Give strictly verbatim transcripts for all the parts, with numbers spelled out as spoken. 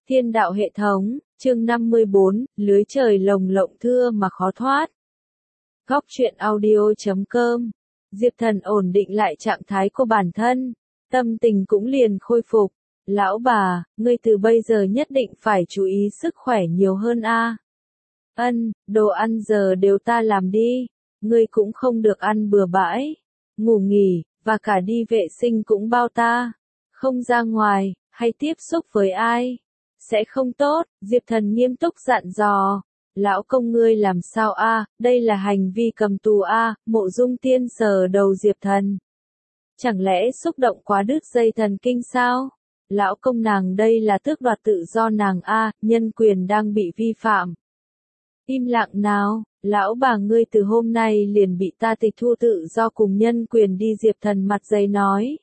Thiên đạo hệ thống, chương năm mươi bốn, lưới trời lồng lộng thưa mà khó thoát. Góc truyện audio chấm com. Diệp Thần ổn định lại trạng thái của bản thân, tâm tình cũng liền khôi phục. Lão bà, ngươi từ bây giờ nhất định phải chú ý sức khỏe nhiều hơn a. Ân, đồ ăn giờ đều ta làm đi, ngươi cũng không được ăn bừa bãi, ngủ nghỉ, và cả đi vệ sinh cũng bao ta, không ra ngoài, hay tiếp xúc với ai, sẽ không tốt. Diệp Thần nghiêm túc dặn dò. Lão công ngươi làm sao a? Đây là hành vi cầm tù a. Mộ Dung Tiên sờ đầu Diệp Thần. Chẳng lẽ xúc động quá đứt dây thần kinh sao? Lão công nàng đây là tước đoạt tự do nàng a, nhân quyền đang bị vi phạm. Im lặng nào, lão bà ngươi từ hôm nay liền bị ta tịch thu tự do cùng nhân quyền đi. Diệp Thần mặt dày nói.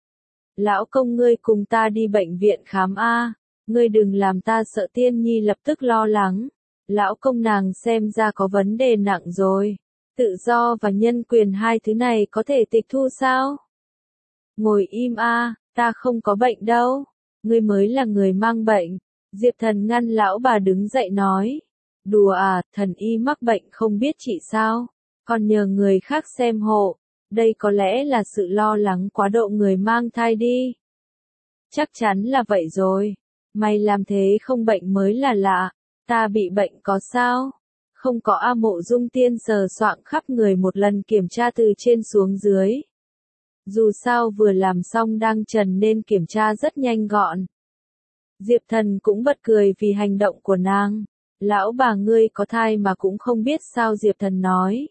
Lão công ngươi cùng ta đi bệnh viện khám a. Ngươi đừng làm ta sợ. Tiên Nhi lập tức lo lắng. Lão công nàng xem ra có vấn đề nặng rồi. Tự do và nhân quyền hai thứ này có thể tịch thu sao? Ngồi im a, ta không có bệnh đâu. Ngươi mới là người mang bệnh. Diệp Thần ngăn lão bà đứng dậy nói. Đùa à, thần y mắc bệnh không biết trị sao? Còn nhờ người khác xem hộ. Đây có lẽ là sự lo lắng quá độ người mang thai đi. Chắc chắn là vậy rồi. Mày làm thế không bệnh mới là lạ. Ta bị bệnh có sao? Không có a. Mộ Dung Tiên sờ soạng khắp người một lần kiểm tra từ trên xuống dưới. Dù sao vừa làm xong đang trần nên kiểm tra rất nhanh gọn. Diệp Thần cũng bật cười vì hành động của nàng. Lão bà ngươi có thai mà cũng không biết sao? Diệp Thần nói.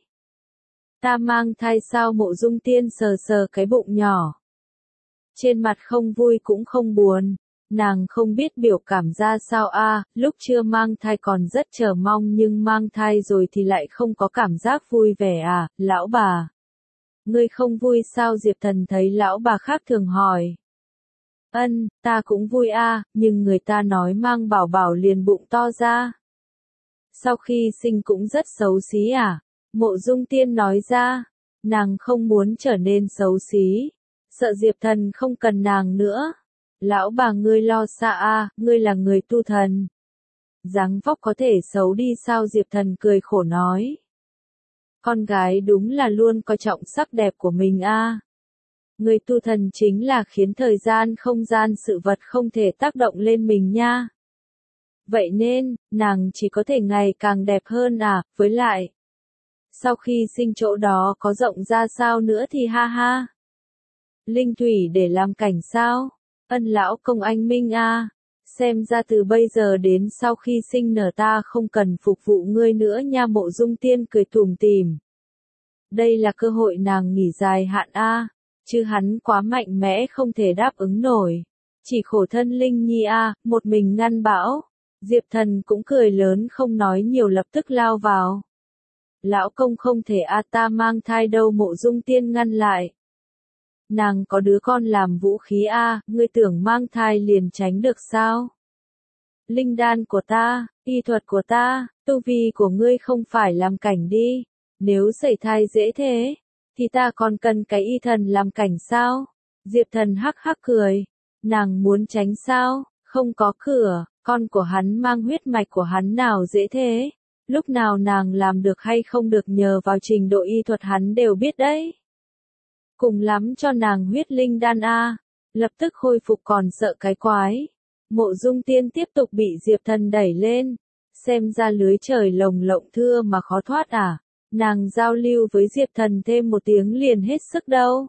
Ta mang thai sao? Mộ Dung Tiên sờ sờ cái bụng nhỏ. Trên mặt không vui cũng không buồn. Nàng không biết biểu cảm ra sao a. Lúc chưa mang thai còn rất chờ mong nhưng mang thai rồi thì lại không có cảm giác vui vẻ à. Lão bà, ngươi không vui sao? Diệp Thần thấy lão bà khác thường hỏi. Ân, ta cũng vui a, nhưng người ta nói mang bảo bảo liền bụng to ra. Sau khi sinh cũng rất xấu xí à? Mộ Dung Tiên nói ra. Nàng không muốn trở nên xấu xí, sợ Diệp Thần không cần nàng nữa. Lão bà ngươi lo xa a, ngươi là người tu thần. Dáng vóc có thể xấu đi sao? Diệp Thần cười khổ nói. Con gái đúng là luôn coi trọng sắc đẹp của mình a. Người tu thần chính là khiến thời gian không gian sự vật không thể tác động lên mình nha. Vậy nên, nàng chỉ có thể ngày càng đẹp hơn à, với lại. Sau khi sinh chỗ đó có rộng ra sao nữa thì ha ha. Linh thủy để làm cảnh sao? Ân lão công anh minh a, xem ra từ bây giờ đến sau khi sinh nở ta không cần phục vụ ngươi nữa nha. Mộ Dung Tiên cười tủm tỉm. Đây là cơ hội nàng nghỉ dài hạn a, chứ hắn quá mạnh mẽ không thể đáp ứng nổi. Chỉ khổ thân Linh Nhi a, một mình ngăn bão. Diệp Thần cũng cười lớn không nói nhiều lập tức lao vào. Lão công không thể a, ta mang thai đâu. Mộ Dung Tiên ngăn lại. Nàng có đứa con làm vũ khí a, ngươi tưởng mang thai liền tránh được sao? Linh đan của ta, y thuật của ta, tu vi của ngươi không phải làm cảnh đi. Nếu sẩy thai dễ thế, thì ta còn cần cái y thần làm cảnh sao? Diệp Thần hắc hắc cười. Nàng muốn tránh sao? Không có cửa, con của hắn mang huyết mạch của hắn nào dễ thế? Lúc nào nàng làm được hay không được nhờ vào trình độ y thuật hắn đều biết đấy. Cùng lắm cho nàng huyết linh đan a, lập tức khôi phục còn sợ cái quái. Mộ Dung Tiên tiếp tục bị Diệp Thần đẩy lên, xem ra lưới trời lồng lộng thưa mà khó thoát à. Nàng giao lưu với Diệp Thần thêm một tiếng liền hết sức đâu.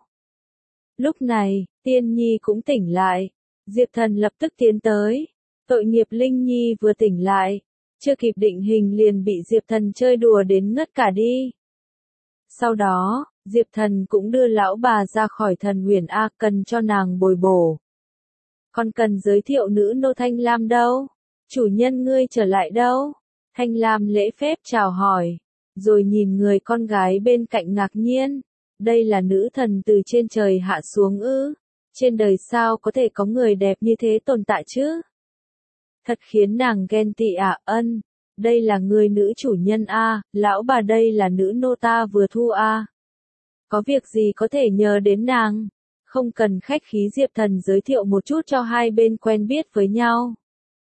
Lúc này, Tiên Nhi cũng tỉnh lại. Diệp Thần lập tức tiến tới. Tội nghiệp Linh Nhi vừa tỉnh lại, chưa kịp định hình liền bị Diệp Thần chơi đùa đến ngất cả đi. Sau đó, Diệp Thần cũng đưa lão bà ra khỏi thần huyền A, cần cho nàng bồi bổ. Còn cần giới thiệu nữ nô Thanh Lam đâu? Chủ nhân ngươi trở lại đâu? Thanh Lam lễ phép chào hỏi, rồi nhìn người con gái bên cạnh ngạc nhiên. Đây là nữ thần từ trên trời hạ xuống ư? Trên đời sao có thể có người đẹp như thế tồn tại chứ? Thật khiến nàng ghen tị ạ. Ân, đây là người nữ chủ nhân a, lão bà đây là nữ nô ta vừa thu a. Có việc gì có thể nhờ đến nàng? Không cần khách khí. Diệp Thần giới thiệu một chút cho hai bên quen biết với nhau.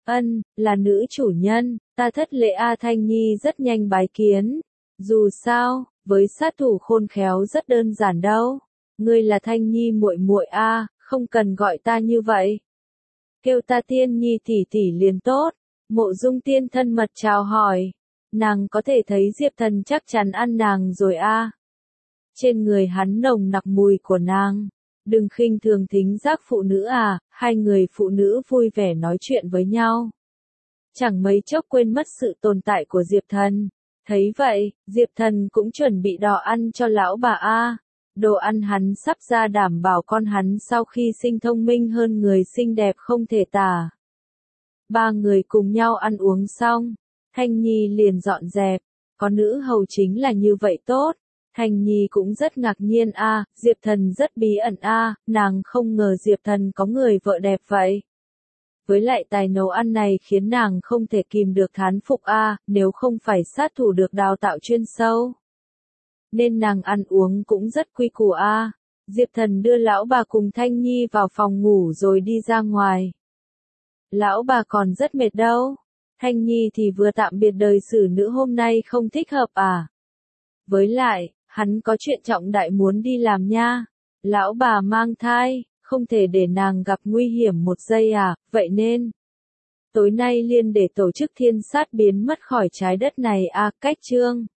Ân, là nữ chủ nhân, ta thất lễ A. Thanh Nhi rất nhanh bái kiến. Dù sao, với sát thủ khôn khéo rất đơn giản đâu. Ngươi là Thanh Nhi muội muội A, không cần gọi ta như vậy. Kêu ta Tiên Nhi tỷ tỷ liền tốt. Mộ Dung Tiên thân mật chào hỏi. Nàng có thể thấy Diệp Thần chắc chắn ăn nàng rồi A. Trên người hắn nồng nặc mùi của nàng. Đừng khinh thường thính giác phụ nữ à, hai người phụ nữ vui vẻ nói chuyện với nhau. Chẳng mấy chốc quên mất sự tồn tại của Diệp Thần. Thấy vậy, Diệp Thần cũng chuẩn bị đò ăn cho lão bà A. Đồ ăn hắn sắp ra đảm bảo con hắn sau khi sinh thông minh hơn người xinh đẹp không thể tả. Ba người cùng nhau ăn uống xong, Thanh Nhi liền dọn dẹp. Có nữ hầu chính là như vậy tốt. Thanh Nhi cũng rất ngạc nhiên a, Diệp Thần rất bí ẩn a, nàng không ngờ Diệp Thần có người vợ đẹp vậy. Với lại tài nấu ăn này khiến nàng không thể kìm được thán phục a, nếu không phải sát thủ được đào tạo chuyên sâu. Nên nàng ăn uống cũng rất quy củ a. Diệp Thần đưa lão bà cùng Thanh Nhi vào phòng ngủ rồi đi ra ngoài. Lão bà còn rất mệt đâu. Thanh Nhi thì vừa tạm biệt đời xử nữ hôm nay không thích hợp à. Với lại, hắn có chuyện trọng đại muốn đi làm nha. Lão bà mang thai, không thể để nàng gặp nguy hiểm một giây à, vậy nên. Tối nay liền để tổ chức thiên sát biến mất khỏi trái đất này à, cách chương.